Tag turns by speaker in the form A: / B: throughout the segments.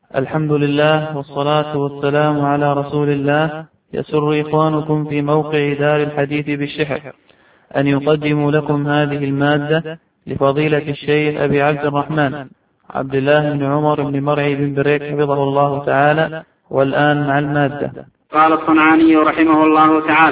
A: الحمد لله والصلاة والسلام على رسول الله. يسر إخوانكم في موقع دار الحديث بالشحر أن يقدموا لكم هذه المادة لفضيلة الشيخ أبي عبد الرحمن عبد الله بن عمر بن مرعي بن بريك حفظه الله تعالى. والآن مع المادة.
B: قال الصنعاني رحمه الله تعالى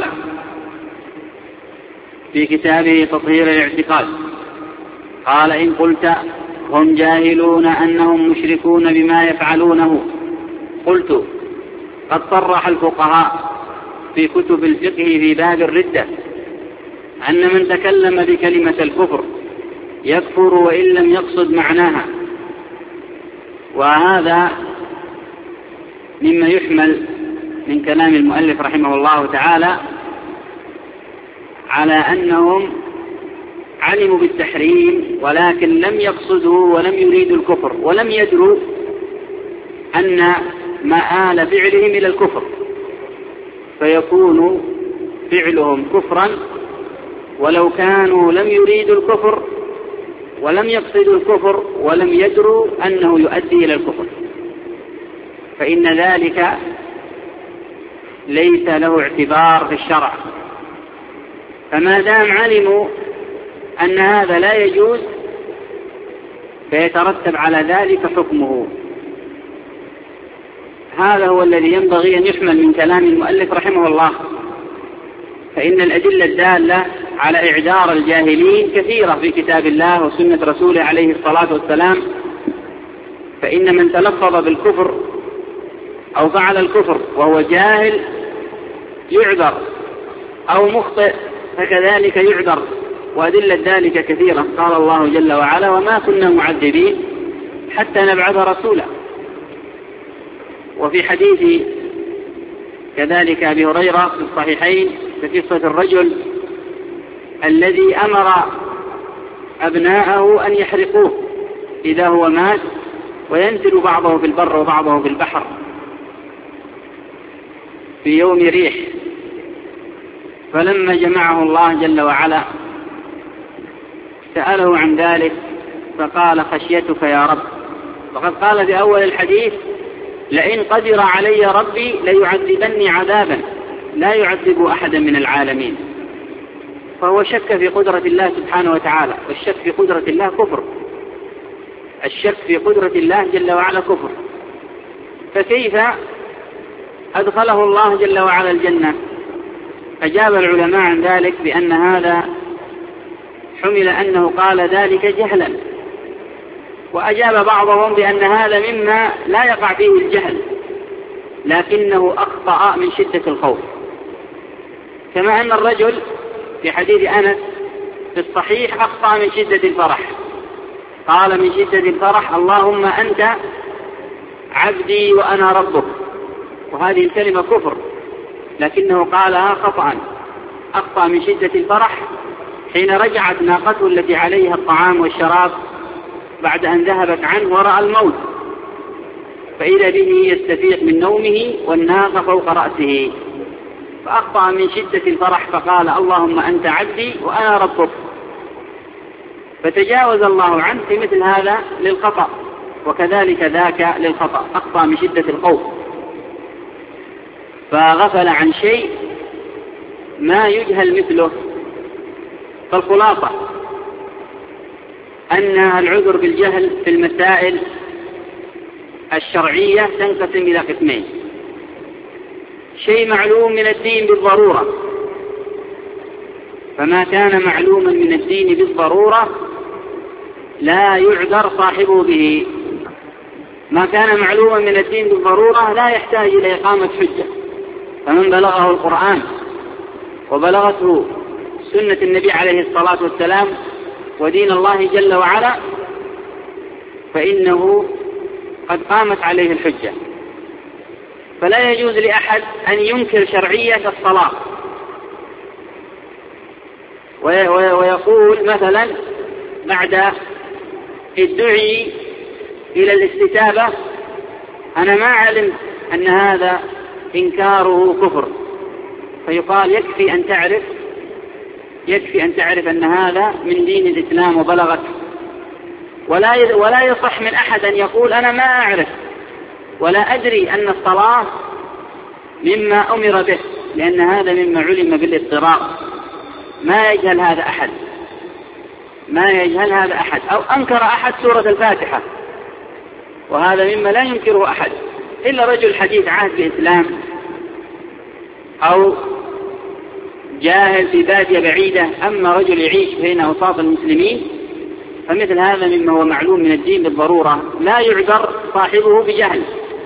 B: في كتابه تطهير الاعتقاد، قال: إن قلت هم جاهلون أنهم مشركون بما يفعلونه، قلت: قد صرح الفقهاء في كتب الفقه في باب الردة أن من تكلم بكلمة الكفر يكفر وإن لم يقصد معناها. وهذا مما يحمل من كلام المؤلف رحمه الله تعالى على أنهم علموا بالتحريم ولكن لم يقصدوا ولم يريدوا الكفر، ولم يدروا أن مآل فعلهم إلى الكفر، فيكون فعلهم كفرا ولو كانوا لم يريدوا الكفر ولم يقصدوا الكفر ولم يدروا أنه يؤدي إلى الكفر، فإن ذلك ليس له اعتبار في الشرع. فما دام علموا أن هذا لا يجوز فيترتب على ذلك حكمه. هذا هو الذي ينبغي أن يحمل من كلام المؤلف رحمه الله، فإن الأدلة الدالة على إعذار الجاهلين كثيرة في كتاب الله وسنة رسوله عليه الصلاة والسلام. فإن من تلفظ بالكفر أو فعل الكفر وهو جاهل يعذر، أو مخطئ فكذلك يعذر، وأدلة ذلك كثيرة. قال الله جل وعلا: وما كنا معذبين حتى نبعث رسولا. وفي حديث كذلك أبي هريرة في الصحيحين في قصة الرجل الذي أمر أبناءه أن يحرقوه إذا هو مات وينزل بعضه في البر وبعضه في البحر في يوم ريح، فلما جمعه الله جل وعلا سأله عن ذلك فقال: خشيتك يا رب. وقد قال في أول الحديث: لئن قدر علي ربي ليعذبني عذابا لا يعذب أحدا من العالمين. فهو شك في قدرة الله سبحانه وتعالى، والشك في قدرة الله كفر. الشك في قدرة الله جل وعلا كفر. فكيف أدخله الله جل وعلا الجنة؟ أجاب العلماء عن ذلك بأن هذا حمل أنه قال ذلك جهلا، وأجاب بعضهم بأن هذا مما لا يقع فيه الجهل لكنه أخطأ من شدة الخوف. كما أن الرجل في حديث أنس في الصحيح أخطأ من شدة الفرح، قال من شدة الفرح: اللهم أنت عبدي وأنا ربك، وهذه الكلمة كفر، لكنه قالها خطأ. أخطأ من شدة الفرح حين رجعت ناقته التي عليها الطعام والشراب بعد أن ذهبت عنه ورأى الموت، فإذا به يستفيق من نومه والناقة فوق رأسه، فأخطأ من شدة الفرح فقال: اللهم أنت عبدي وأنا ربك، فتجاوز الله عنه في مثل هذا للخطأ، وكذلك ذاك للخطأ، أخطأ من شدة الخوف فغفل عن شيء ما يجهل مثله. فالخلاصة أن العذر بالجهل في المسائل الشرعية تنقسم إلى قسمين: شيء معلوم من الدين بالضرورة، فما كان معلوما من الدين بالضرورة لا يعذر صاحبه به. ما كان معلوما من الدين بالضرورة لا يحتاج إلى إقامة حجة، فمن بلغه القرآن وبلغته سنة النبي عليه الصلاة والسلام ودين الله جل وعلا فإنه قد قامت عليه الحجة. فلا يجوز لأحد أن ينكر شرعية الصلاة ويقول مثلا بعد الدعي إلى الاستتابة: أنا ما علمت أن هذا إنكاره كفر، فيقال يكفي أن تعرف أن هذا من دين الإسلام وبلغت. ولا يصح من أحد أن يقول أنا ما أعرف ولا أدري أن الصلاة مما أمر به، لأن هذا مما علم بالاضطرار، ما يجهل هذا أحد، أو أنكر أحد سورة الفاتحة، وهذا مما لا ينكره أحد إلا رجل حديث عهد بالإسلام أو جاهل في بادية بعيدة. أما رجل يعيش بين أوساط المسلمين فمثل هذا مما هو معلوم من الدين بالضرورة، لا يعذر صاحبه بجهل.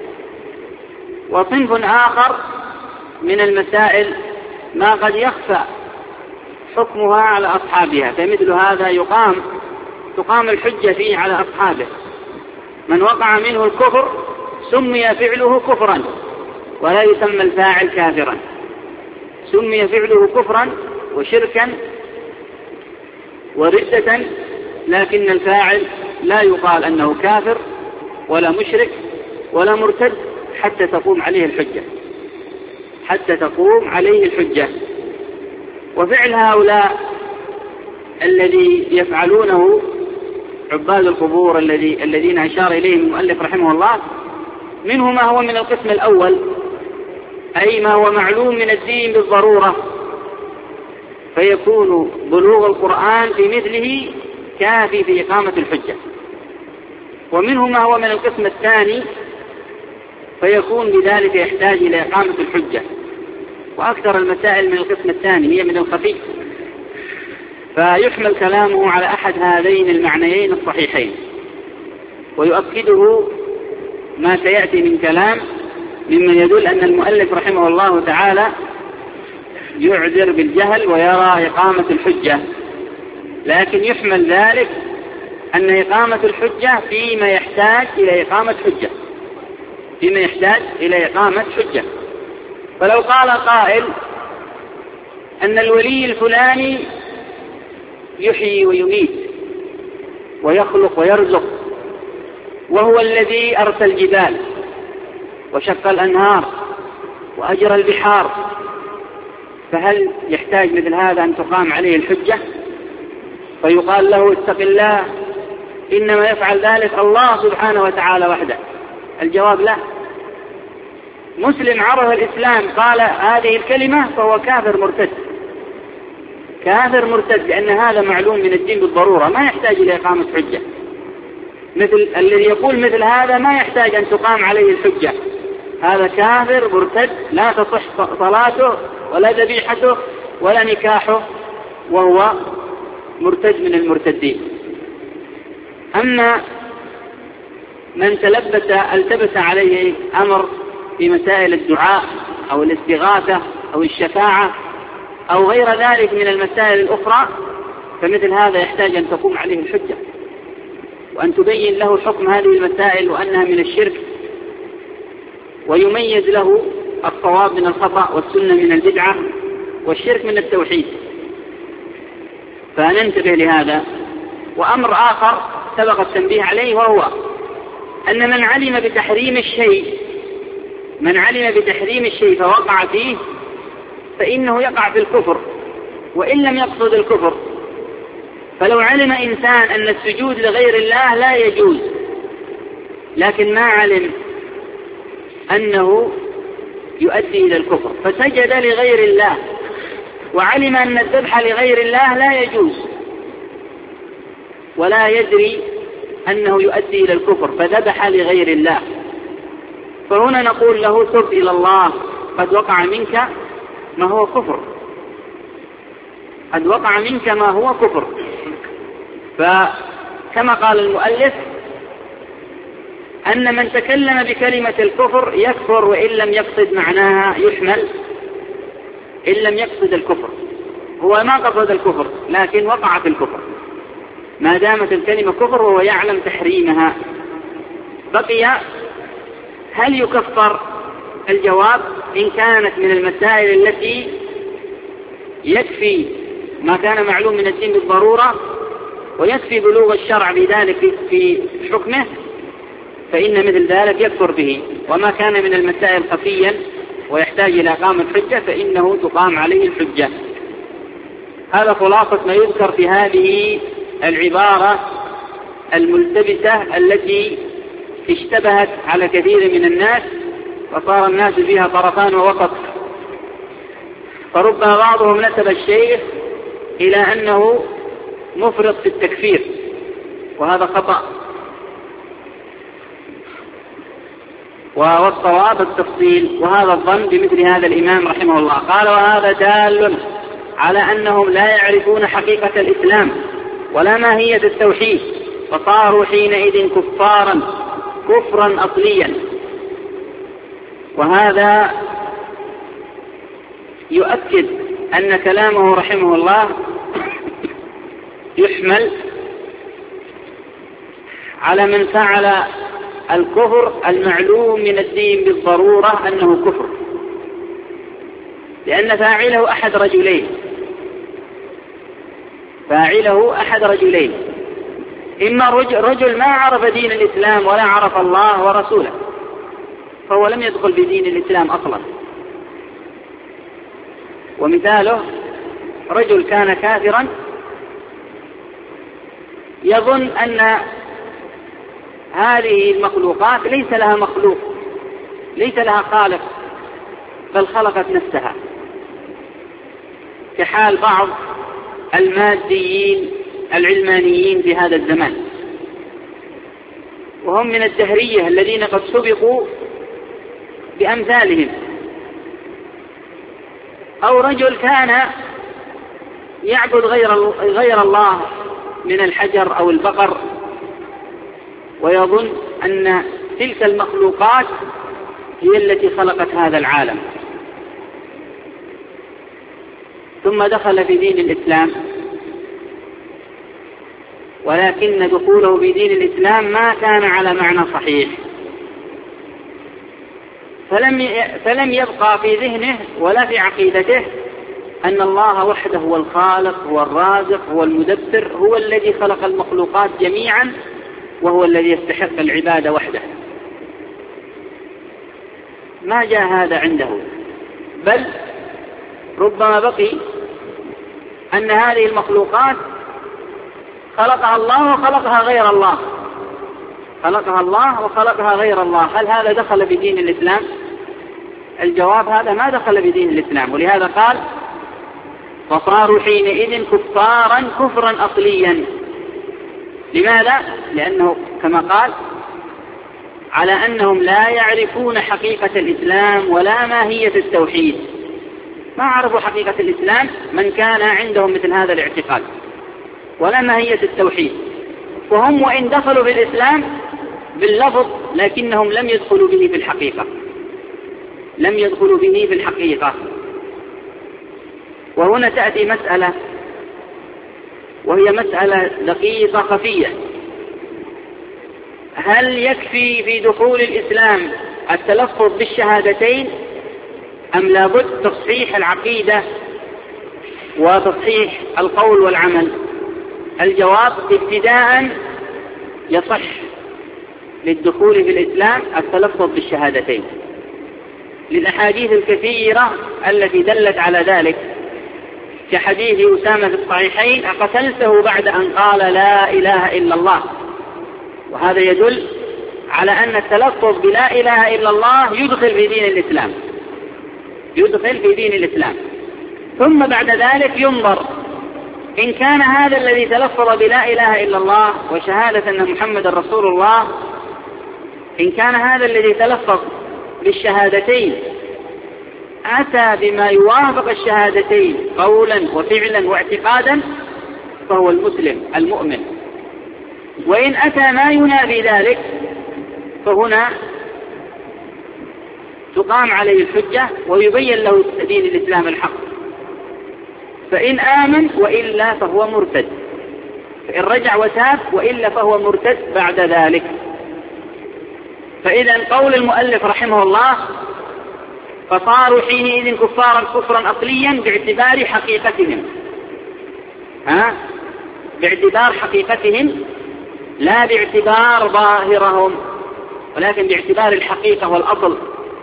B: وصنف آخر من المسائل ما قد يخفى حكمها على أصحابها، فمثل هذا تقام الحجة فيه على أصحابه. من وقع منه الكفر سمي فعله كفرا ولا يسمى الفاعل كافرا، سمي فعله كفرا وشركا وردة، لكن الفاعل لا يقال أنه كافر ولا مشرك ولا مرتد حتى تقوم عليه الحجة. وفعل هؤلاء الذي يفعلونه عباد القبور الذين أشار إليهم المؤلف رحمه الله، منه ما هو من القسم الأول، أي ما هو معلوم من الدين بالضرورة، فيكون بلوغ القرآن في مثله كافي في إقامة الحجة. ومنه ما هو من القسم الثاني، فيكون بذلك يحتاج إلى إقامة الحجة. وأكثر المسائل من القسم الثاني هي من الخفي، فيحمل كلامه على أحد هذين المعنيين الصحيحين. ويؤكده ما سيأتي من كلام ممن يدل أن المؤلف رحمه الله تعالى يعذر بالجهل ويرى إقامة الحجة، لكن يحمل ذلك أن إقامة الحجة فيما يحتاج إلى إقامة حجة. فلو قال قائل أن الولي الفلاني يحيي ويميت ويخلق ويرزق، وهو الذي أرسل الجبال وشق الأنهار وأجرى البحار، فهل يحتاج مثل هذا أن تقام عليه الحجة فيقال له اتق الله، إنما يفعل ذلك الله سبحانه وتعالى وحده؟ الجواب لا. مسلم عرف الإسلام قال هذه الكلمة فهو كافر مرتد، لأن هذا معلوم من الدين بالضرورة، ما يحتاج إلى إقامة حجة. مثل الذي يقول مثل هذا ما يحتاج أن تقام عليه الحجة، هذا كافر مرتد لا تصح صلاته ولا ذبيحته ولا نكاحه، وهو مرتد من المرتدين. أما من التبس عليه أمر في مسائل الدعاء أو الاستغاثة أو الشفاعة أو غير ذلك من المسائل الأخرى، فمثل هذا يحتاج أن تقوم عليه الحجة وأن تبين له حكم هذه المسائل وأنها من الشرك، ويميز له الصواب من الخطأ والسنة من البدعة والشرك من التوحيد، فننتبه لهذا. وأمر آخر سبق التنبيه عليه، وهو أن من علم بتحريم الشيء فوقع فيه فإنه يقع في الكفر وإن لم يقصد الكفر. فلو علم إنسان أن السجود لغير الله لا يجوز، لكن ما علم أنه يؤدي إلى الكفر فسجد لغير الله، وعلم أن الذبح لغير الله لا يجوز ولا يدري أنه يؤدي إلى الكفر فذبح لغير الله، فهنا نقول له تب إلى الله، قد وقع منك ما هو كفر. فكما قال المؤلف أن من تكلم بكلمة الكفر يكفر وإن لم يقصد معناها، يحمل إن لم يقصد الكفر، هو ما قصد الكفر لكن وقع في الكفر ما دامت الكلمة كفر وهو يعلم تحريمها. بقي هل يكفر؟ الجواب إن كانت من المسائل التي يكفي ما كان معلوم من الدين بالضرورة ويكفي بلوغ الشرع بذلك في حكمه، فإن مثل ذلك يكفر به. وما كان من المسائل خفيا ويحتاج إلى إقامة حجة فإنه تقام عليه الحجة. هذا خلاصة ما يذكر في هذه العبارة الملتبسة التي اشتبهت على كثير من الناس وصار الناس فيها طرفان ووسط، فربما بعضهم نسب الشيخ إلى أنه مفرط في التكفير، وهذا خطأ، والصواب التفصيل، وهذا الظن بمثل هذا الإمام رحمه الله. قال: وهذا دال على أنهم لا يعرفون حقيقة الإسلام ولا ماهية التوحيد، فصاروا حينئذ كفارا كفرا أصليا. وهذا يؤكد أن كلامه رحمه الله يحمل على من فعل الكفر المعلوم من الدين بالضرورة أنه كفر، لأن فاعله أحد رجلين، إما رجل ما عرف دين الإسلام ولا عرف الله ورسوله، فهو لم يدخل بدين الإسلام أصلا. ومثاله رجل كان كافرا يظن أن هذه المخلوقات ليس لها مخلوق، ليس لها خالق، بل خلقت نفسها، كحال بعض الماديين العلمانيين في هذا الزمان، وهم من الدهرية الذين قد سبقوا بأمثالهم. أو رجل كان يعبد غير الله من الحجر أو البقر، ويظن أن تلك المخلوقات هي التي خلقت هذا العالم، ثم دخل في دين الإسلام، ولكن دخوله في دين الإسلام ما كان على معنى صحيح، فلم يبقى في ذهنه ولا في عقيدته أن الله وحده هو الخالق، هو الرازق، هو المدبر، هو الذي خلق المخلوقات جميعا، وهو الذي يستحق العبادة وحده. ما جاء هذا عنده، بل ربما بقي أن هذه المخلوقات خلقها الله وخلقها غير الله، خلقها الله وخلقها غير الله. هل هذا دخل في دين الإسلام؟ الجواب: هذا ما دخل في دين الإسلام. ولهذا قال: فصاروا حينئذ كفارا كفرا أصليا. لماذا؟ لأنه كما قال: على أنهم لا يعرفون حقيقة الإسلام ولا ماهية التوحيد. ما عرفوا حقيقة الإسلام من كان عندهم مثل هذا الاعتقاد، ولا ماهية التوحيد، وهم وإن دخلوا في الإسلام باللفظ لكنهم لم يدخلوا به في الحقيقة، لم يدخلوا به في الحقيقة. وهنا تأتي مسألة، وهي مسألة دقيقة خفية: هل يكفي في دخول الإسلام التلفظ بالشهادتين أم لابد تصحيح العقيدة وتصحيح القول والعمل؟ الجواب: ابتداء يصح للدخول في الإسلام التلفظ بالشهادتين، للأحاديث الكثيرة التي دلت على ذلك، كحديث أسامة في الصحيحين: أقتلته بعد أن قال لا إله إلا الله. وهذا يدل على أن التلفظ بلا إله إلا الله يدخل في دين الإسلام، يدخل في دين الإسلام. ثم بعد ذلك ينظر إن كان هذا الذي تلفظ بلا إله إلا الله وشهادة أن محمد رسول الله، إن كان هذا الذي تلفظ بالشهادتين أتى بما يوافق الشهادتين قولا وفعلا واعتقادا، فهو المسلم المؤمن. وإن أتى ما ينافي ذلك فهنا تقام عليه الحجة ويبين له دين الإسلام الحق، فإن آمن وإلا فهو مرتد، فإن رجع وتاب وإلا فهو مرتد بعد ذلك. فإذا قول المؤلف رحمه الله: فصاروا حينئذ كفارا كفرا أصليا باعتبار حقيقتهم، باعتبار حقيقتهم، لا باعتبار ظاهرهم، ولكن باعتبار الحقيقة والأصل.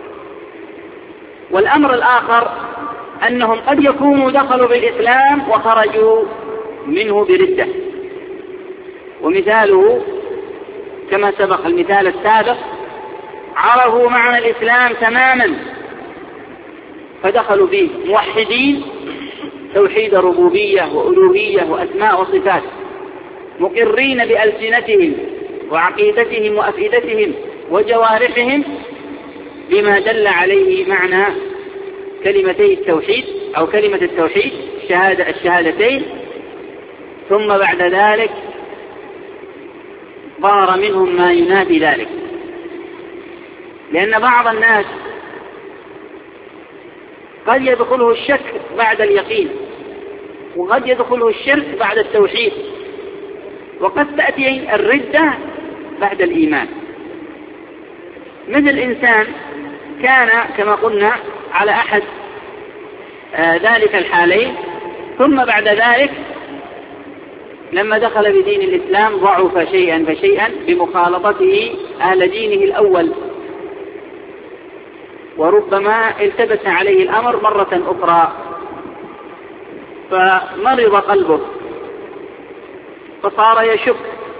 B: والأمر الآخر أنهم قد يكونوا دخلوا بالإسلام وخرجوا منه بردة، ومثاله كما سبق المثال السابق، عرفوا معنى الإسلام تماما فدخلوا فيه موحدين توحيد ربوبية وألوهية وأسماء وصفات، مقرين بألسنتهم وعقيدتهم وأفئدتهم وجوارحهم بما دل عليه معنى كلمتي التوحيد أو كلمة التوحيد الشهادتين. ثم بعد ذلك ظهر منهم ما ينافي ذلك، لأن بعض الناس قد يدخله الشك بعد اليقين، وقد يدخله الشرك بعد التوحيد، وقد تأتي الردة بعد الإيمان. مثل إنسان كان كما قلنا على أحد ذلك الحالين، ثم بعد ذلك لما دخل بدين الإسلام ضعف شيئا فشيئا بمخالطته أهل دينه الأول، وربما التبس عليه الأمر مرة أخرى فمرض قلبه فصار يشك،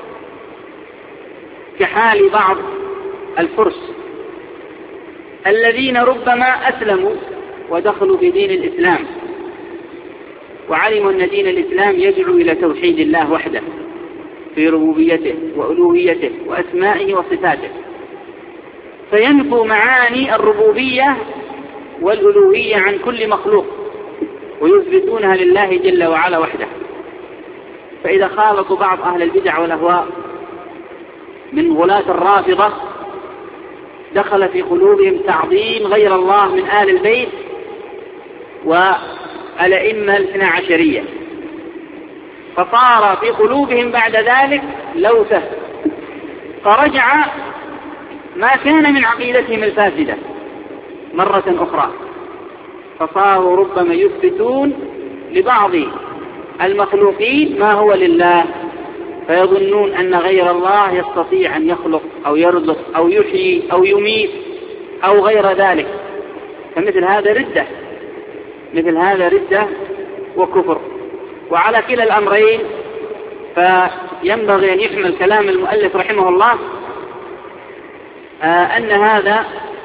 B: كحال بعض الفرس الذين ربما أسلموا ودخلوا بدين الإسلام وعلموا أن دين الإسلام يدعو إلى توحيد الله وحده في ربوبيته وألوهيته وأسمائه وصفاته، فينفوا معاني الربوبية والألوهية عن كل مخلوق ويثبتونها لله جل وعلا وحده. فإذا خالطوا بعض أهل البدع والأهواء من غلاة الرافضة دخل في قلوبهم تعظيم غير الله من آل البيت والأئمة الاثنا عشرية، فصار في قلوبهم بعد ذلك لوثة، فرجع ما كان من عقيدتهم الفاسدة مرة أخرى، فصاروا ربما يثبتون لبعض المخلوقين ما هو لله، فيظنون أن غير الله يستطيع أن يخلق أو يرزق أو يحيي أو يميت أو غير ذلك. فمثل هذا ردة، مثل هذا ردة وكفر. وعلى كلا الأمرين فينبغي أن يحمل كلام المؤلف رحمه الله أن هذا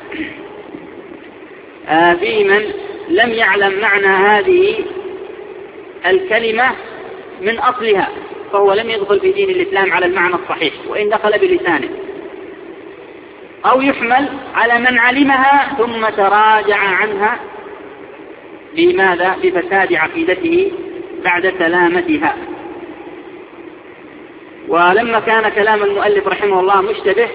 B: في من لم يعلم معنى هذه الكلمة من أصلها، فهو لم يدخل في دين الإسلام على المعنى الصحيح وإن دخل بلسانه، أو يحمل على من علمها ثم تراجع عنها لماذا؟ بفساد عقيدته بعد سلامتها. ولما كان كلام المؤلف رحمه الله مشتبه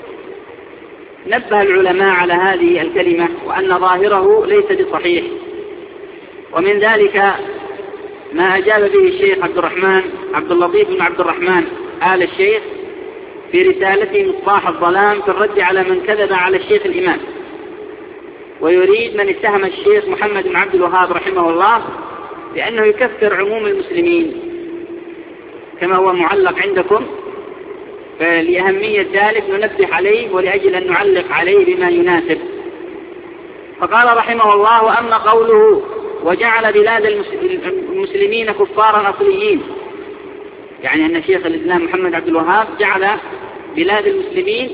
B: نبه العلماء على هذه الكلمة وأن ظاهره ليس بصحيح، ومن ذلك ما أجاب به الشيخ عبد اللطيف بن عبد الرحمن آل الشيخ في رسالته مصباح الظلام في الرد على من كذب على الشيخ الإمام، ويريد من اتهم الشيخ محمد بن عبد الوهاب رحمه الله بأنه يكفر عموم المسلمين كما هو معلق عندكم، فلأهمية ذلك ننبه عليه ولأجل أن نعلق عليه بما يناسب. فقال رحمه الله: وأما قوله وجعل بلاد المسلمين كفارا أصليين، يعني أن شيخ الإسلام محمد عبد الوهاب جعل بلاد المسلمين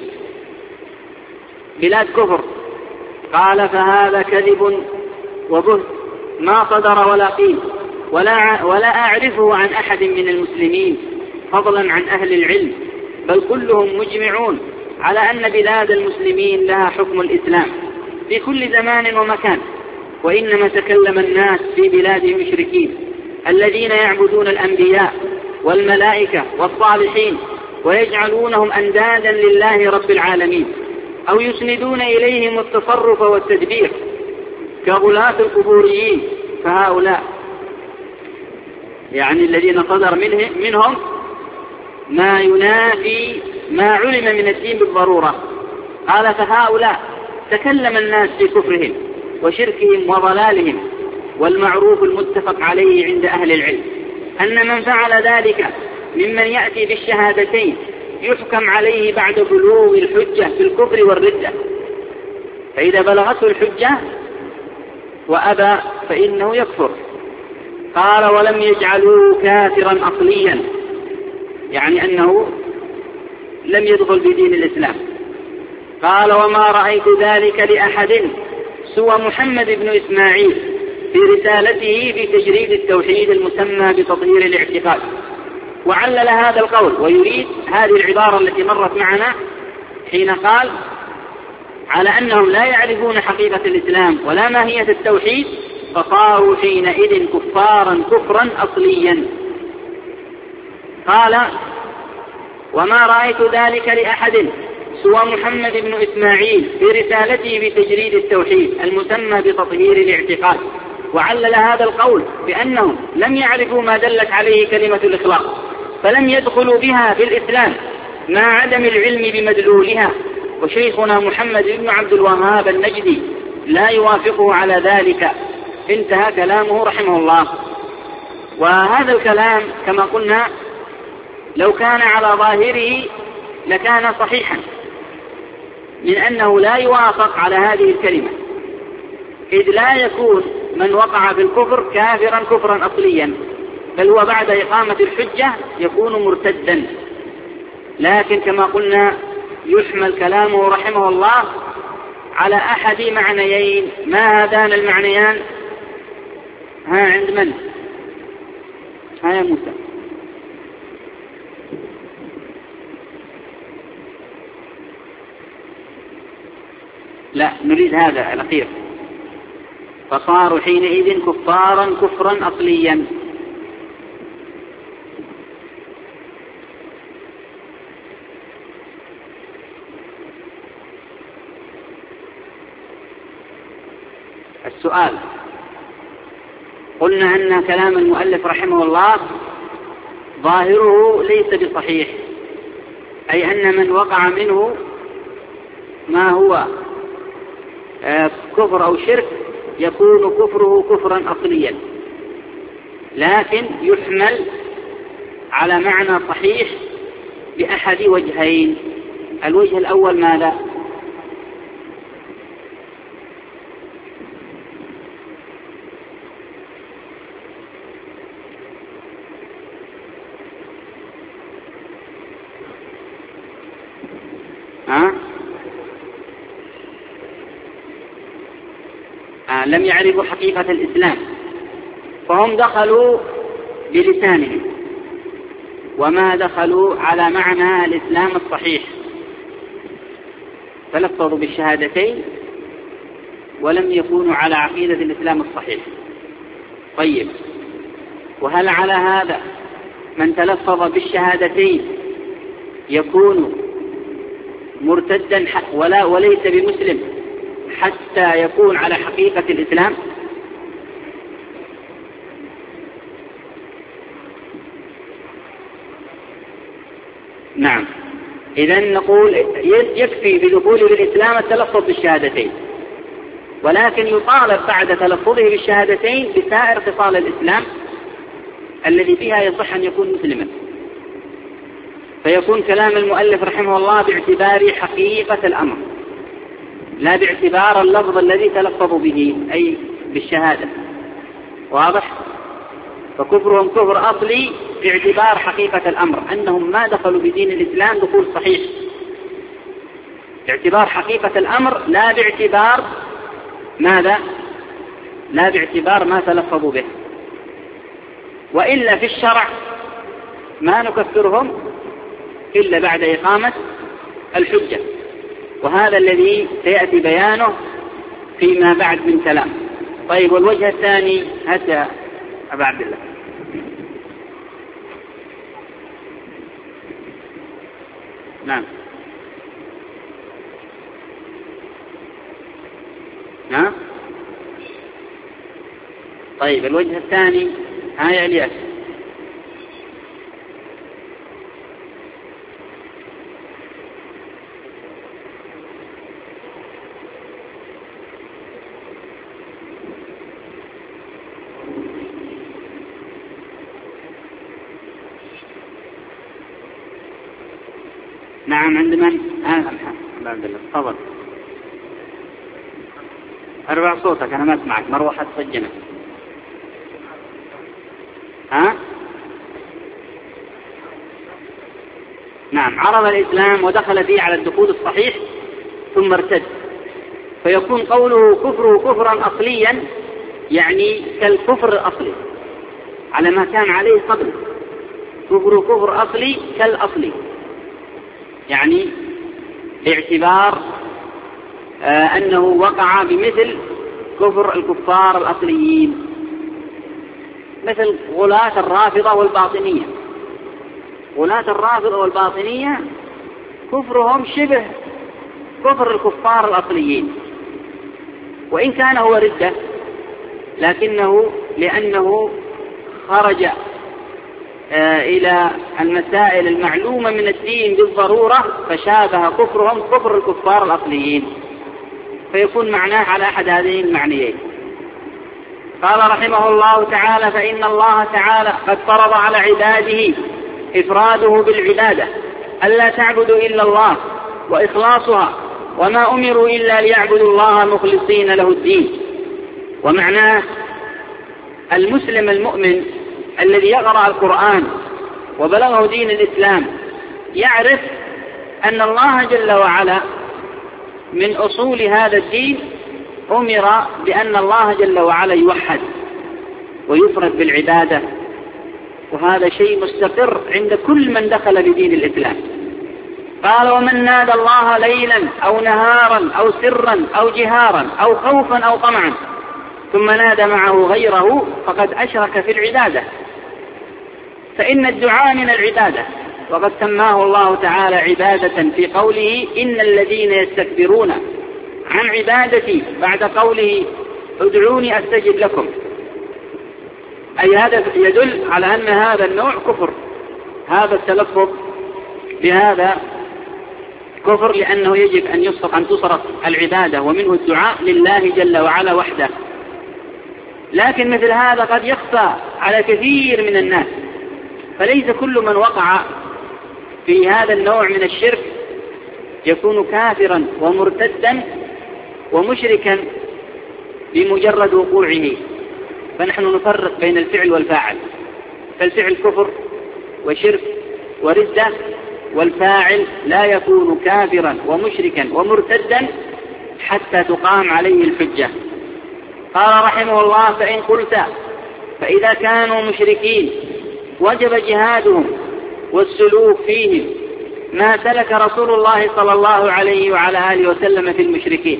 B: بلاد كفر، قال فهذا كذب وبهت ما صدر ولا قيل ولا أعرفه عن أحد من المسلمين فضلا عن أهل العلم، بل كلهم مجمعون على أن بلاد المسلمين لها حكم الإسلام في كل زمان ومكان، وإنما تكلم الناس في بلاد المشركين الذين يعبدون الأنبياء والملائكة والصالحين ويجعلونهم أندادا لله رب العالمين، أو يسندون إليهم التصرف والتدبير كغلاة القبوريين. فهؤلاء يعني الذين صدر منهم ما ينافي ما علم من الدين بالضرورة. قال فهؤلاء تكلم الناس في كفرهم وشركهم وضلالهم، والمعروف المتفق عليه عند أهل العلم أن من فعل ذلك ممن يأتي بالشهادتين يحكم عليه بعد بلوغ الحجة في الكفر والردة، فإذا بلغته الحجة وأبى فإنه يكفر. قال ولم يجعلوه كافرا أصليا، يعني أنه لم يدخل في دين الإسلام. قال وما رأيت ذلك لأحد سوى محمد بن إسماعيل في رسالته في تجريد التوحيد المسمى بتطهير الاعتقاد. وعلل هذا القول ويريد هذه العبارة التي مرت معنا حين قال على أنهم لا يعرفون حقيقة الإسلام ولا ماهية التوحيد فصاروا حينئذ كفارا كفرا أصليا. قال وما رأيت ذلك لأحد سوى محمد بن إسماعيل في رسالته بتجريد التوحيد المسمى بتطهير الاعتقاد. وعلل هذا القول بأنهم لم يعرفوا ما دلت عليه كلمة الإخلاص فلم يدخلوا بها في الإسلام مع عدم العلم بمدلولها. وشيخنا محمد بن عبد الوهاب النجدي لا يوافقه على ذلك. انتهى كلامه رحمه الله. وهذا الكلام كما قلنا لو كان على ظاهره لكان صحيحا من أنه لا يوافق على هذه الكلمة، إذ لا يكون من وقع في الكفر كافرا كفرا أصليا، بل هو بعد إقامة الحجة يكون مرتدا. لكن كما قلنا يحمل كلامه رحمه الله على أحد معنيين. ما هذان المعنيان؟ عند من؟ يا موسى. لا نريد هذا الأخير. فصاروا حينئذ كفارا كفرا أصليا. السؤال: قلنا أن كلام المؤلف رحمه الله ظاهره ليس بصحيح، أي أن من وقع منه ما هو كفر أو شرك يكون كفره كفرا أصليا، لكن يحمل على معنى صحيح بأحد وجهين. الوجه الأول ماذا؟ لم يعرفوا حقيقة الإسلام فهم دخلوا بلسانهم وما دخلوا على معنى الإسلام الصحيح، تلفظوا بالشهادتين ولم يكونوا على عقيدة الإسلام الصحيح. طيب، وهل على هذا من تلفظ بالشهادتين يكون مرتدا وليس بمسلم حتى يكون على حقيقة الإسلام؟ نعم. إذن نقول يكفي بدخوله بالإسلام التلفظ بالشهادتين، ولكن يطالب بعد تلفظه بالشهادتين بسائر خصال الإسلام الذي فيها يصح أن يكون مسلما. فيكون كلام المؤلف رحمه الله باعتبار حقيقة الأمر لا باعتبار اللفظ الذي تلفظوا به أي بالشهادة. واضح؟ فكفرهم كفر أصلي باعتبار حقيقة الأمر، أنهم ما دخلوا بدين الإسلام دخول صحيح باعتبار حقيقة الأمر، لا باعتبار ماذا؟ لا باعتبار ما تلفظوا به. وإلا في الشرع ما نكفرهم إلا بعد إقامة الحجة، وهذا الذي سيأتي بيانه فيما بعد من كلام. طيب، والوجه الثاني هذا أبا عبد الله. نعم. نعم. طيب، الوجه الثاني يا إلياس. نعم. عند من؟ عبد الله. تفضل. ارفع صوتك، أنا ما أسمعك. مروحة سجنك. نعم، عرض الإسلام ودخل فيه على الدخول الصحيح ثم ارتد، فيكون قوله كفره كفرا أصليا يعني كالكفر الأصلي على ما كان عليه قبل. كفره كفر أصلي كالأصلي، يعني باعتبار أنه وقع بمثل كفر الكفار الأصليين، مثل غلاة الرافضة والباطنية. غلاة الرافضة والباطنية كفرهم شبه كفر الكفار الأصليين، وإن كان هو ردة، لكنه لأنه خرج إلى المسائل المعلومة من الدين بالضرورة فشابه كفرهم كفر الكفار الأصليين، فيكون معناه على أحد هذين المعنيين. قال رحمه الله تعالى: فإن الله تعالى قد فرض على عباده إفراده بالعبادة، ألا تعبدوا إلا الله وإخلاصها، وما أمروا إلا ليعبدوا الله مخلصين له الدين. ومعناه المسلم المؤمن الذي يقرأ القرآن وبلغه دين الإسلام يعرف أن الله جل وعلا من أصول هذا الدين أمر بأن الله جل وعلا يوحد ويفرد بالعبادة، وهذا شيء مستقر عند كل من دخل بدين الإسلام. قال: ومن نادى الله ليلا أو نهارا أو سرا أو جهارا أو خوفا أو طمعا ثم نادى معه غيره فقد أشرك في العبادة، فإن الدعاء من العبادة، وقد سماه الله تعالى عبادة في قوله: إن الذين يستكبرون عن عبادتي، بعد قوله: ادعوني أستجب لكم. أي هذا يدل على أن هذا النوع كفر، هذا التلفظ بهذا كفر، لأنه يجب أن تصرف العبادة ومنه الدعاء لله جل وعلا وحده. لكن مثل هذا قد يخفى على كثير من الناس، فليس كل من وقع في هذا النوع من الشرك يكون كافرا ومرتدا ومشركا بمجرد وقوعه، فنحن نفرق بين الفعل والفاعل، فالفعل كفر وشرك وردة، والفاعل لا يكون كافرا ومشركا ومرتدا حتى تقام عليه الحجة. قال رحمه الله: فإن قلت فإذا كانوا مشركين وجب جهادهم والسلوك فيهم ما سلك رسول الله صلى الله عليه وعلى آله وسلم في المشركين،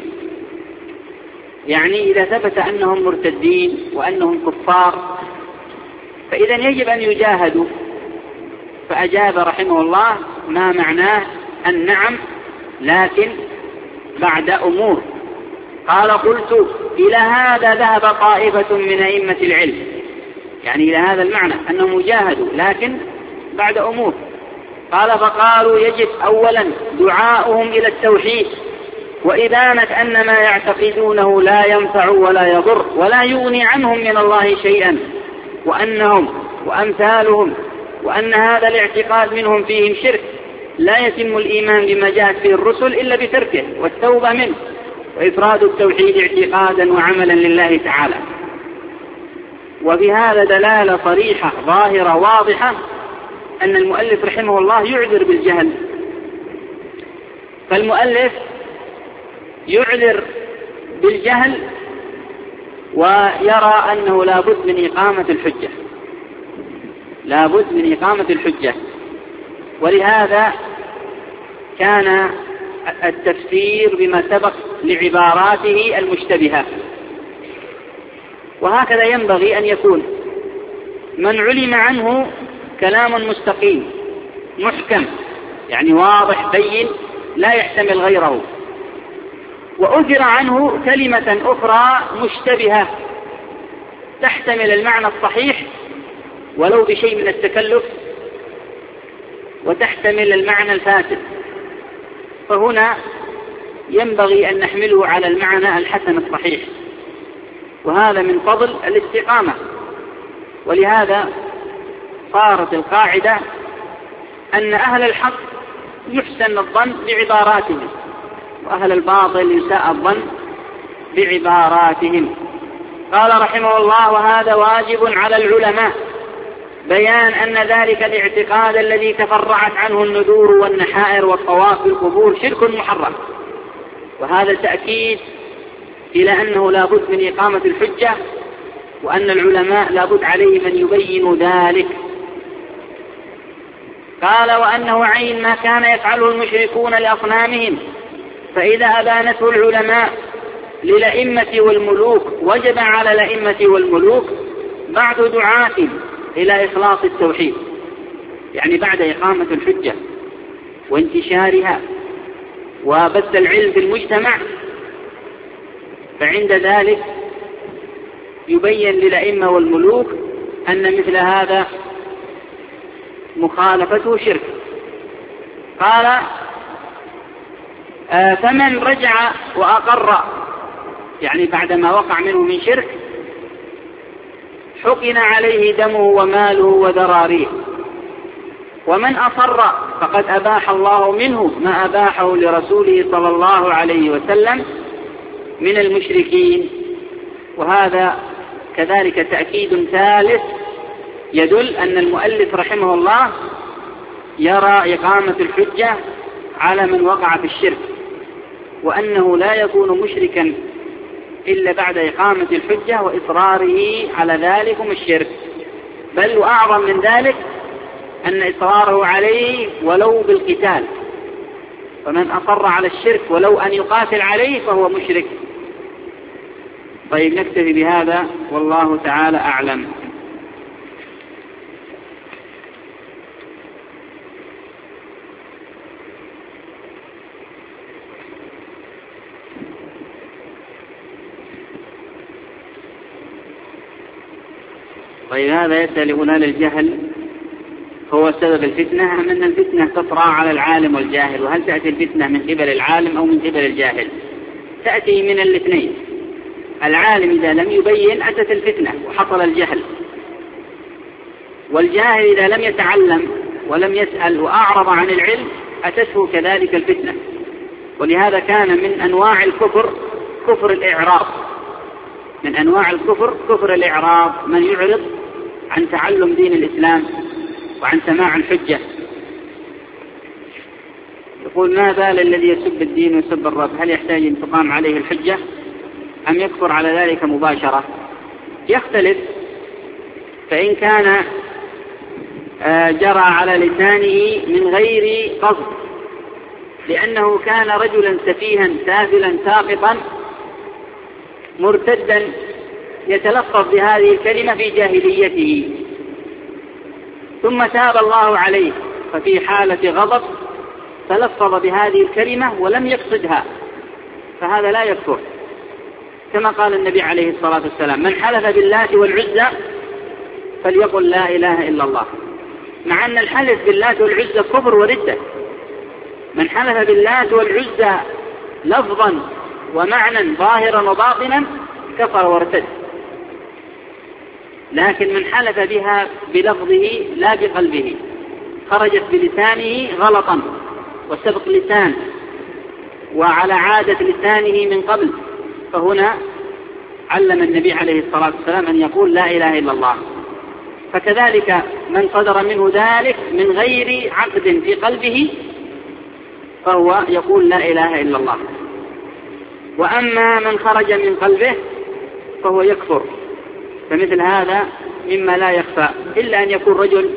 B: يعني إذا ثبت أنهم مرتدين وأنهم كفار فإذا يجب أن يجاهدوا. فأجاب رحمه الله ما معناه النعم، لكن بعد أمور. قال: قلت إلى هذا ذهب طائفة من أئمة العلم، يعني إلى هذا المعنى أنهم جاهدوا لكن بعد أمور. قال: فقالوا يجب أولا دعاؤهم إلى التوحيد وإبانة أن ما يعتقدونه لا ينفع ولا يضر ولا يغني عنهم من الله شيئا، وأنهم وأمثالهم، وأن هذا الاعتقاد منهم فيهم شرك لا يتم الإيمان بما جاءت به الرسل إلا بتركه والتوبة منه، وإفراد التوحيد اعتقادا وعملا لله تعالى. وبهذا دلالة صريحة ظاهرة واضحة أن المؤلف رحمه الله يعذر بالجهل. فالمؤلف يعذر بالجهل ويرى أنه لا بد من إقامة الحجة، لا بد من إقامة الحجة، ولهذا كان التفسير بما سبق لعباراته المشتبهة. وهكذا ينبغي أن يكون من علم عنه كلام مستقيم محكم، يعني واضح بين لا يحتمل غيره، وأثر عنه كلمة أخرى مشتبهة تحتمل المعنى الصحيح ولو بشيء من التكلف وتحتمل المعنى الفاسد، فهنا ينبغي أن نحمله على المعنى الحسن الصحيح، وهذا من فضل الاستقامة. ولهذا صارت القاعدة أن أهل الحق يحسن الظن بعباراتهم، وأهل الباطل يساء الظن بعباراتهم. قال رحمه الله: وهذا واجب على العلماء بيان أن ذلك الاعتقاد الذي تفرعت عنه النذور والنحائر والطواف بالقبور شرك محرم. وهذا تأكيد إلى أنه لا بد من إقامة الحجة، وأن العلماء لا بد عليه من يبين ذلك. قال وأنه عين ما كان يفعله المشركون لأصنامهم، فإذا أبانته العلماء للأئمة والملوك وجب على الأئمة والملوك بعد دعاة إلى إخلاص التوحيد، يعني بعد إقامة الحجة وانتشارها وبث العلم في المجتمع، فعند ذلك يبين للأئمة والملوك أن مثل هذا مخالفته شرك. قال فمن رجع وأقر، يعني بعدما وقع منه من شرك، حقن عليه دمه وماله وذراريه. ومن أصر فقد أباح الله منه ما أباحه لرسوله صلى الله عليه وسلم من المشركين. وهذا كذلك تأكيد ثالث يدل أن المؤلف رحمه الله يرى إقامة الحجة على من وقع في الشرك، وأنه لا يكون مشركا إلا بعد إقامة الحجة وإصراره على ذلكم الشرك. بل وأعظم من ذلك أن إصراره عليه ولو بالقتال، فمن أصر على الشرك ولو أن يقاتل عليه فهو مشرك. طيب نكتفي بهذا والله تعالى أعلم. طيب هذا يسأل هنا للجهل هو سبب الفتنة أم أن الفتنة تطرأ على العالم والجاهل؟ وهل تأتي الفتنة من قبل العالم أو من قبل الجاهل؟ تأتي من الاثنين. العالم إذا لم يبين أتت الفتنة وحصل الجهل، والجاهل إذا لم يتعلم ولم يسأل وأعرض عن العلم أتته كذلك الفتنة. ولهذا كان من أنواع الكفر كفر الإعراض، من أنواع الكفر كفر الإعراض، من يعرض عن تعلم دين الإسلام وعن سماع الحجة. يقول ما بال الذي يسب الدين ويسب الرب، هل يحتاج أن تقام عليه الحجة أم يكفر على ذلك مباشرة؟ يختلف. فإن كان جرى على لسانه من غير قصد، لأنه كان رجلا سفيها سافلا ساقطا مرتدا يتلفظ بهذه الكلمة في جاهليته، ثم تاب الله عليه ففي حالة غضب تلفظ بهذه الكلمة ولم يقصدها، فهذا لا يكفر. كما قال النبي عليه الصلاة والسلام من حلف باللات والعزى فليقل لا إله إلا الله، مع أن الحلف باللات والعزى كفر وردة. من حلف باللات والعزى لفظا ومعنى ظاهرا وباطنا كفر وارتد، لكن من حلف بها بلفظه لا بقلبه، خرجت بلسانه غلطا وسبق لسان وعلى عادة لسانه من قبل، فهنا علم النبي عليه الصلاة والسلام أن يقول لا إله إلا الله. فكذلك من صدر منه ذلك من غير عقد في قلبه فهو يقول لا إله إلا الله. وأما من خرج من قلبه فهو يكفر. فمثل هذا مما لا يخفى، إلا أن يكون رجل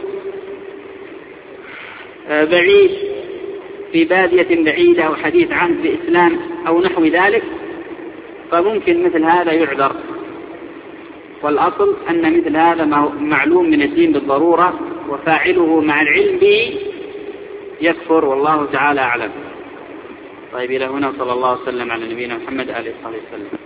B: بعيد في بادية بعيدة أو حديث عهد بإسلام أو نحو ذلك، فممكن مثل هذا يعذر. والأصل أن مثل هذا معلوم من الدين بالضرورة، وفاعله مع العلم به يكفر، والله تعالى أعلم. طيب إلى هنا، صلى الله وسلم على نبينا محمد آله وصحبه وسلم.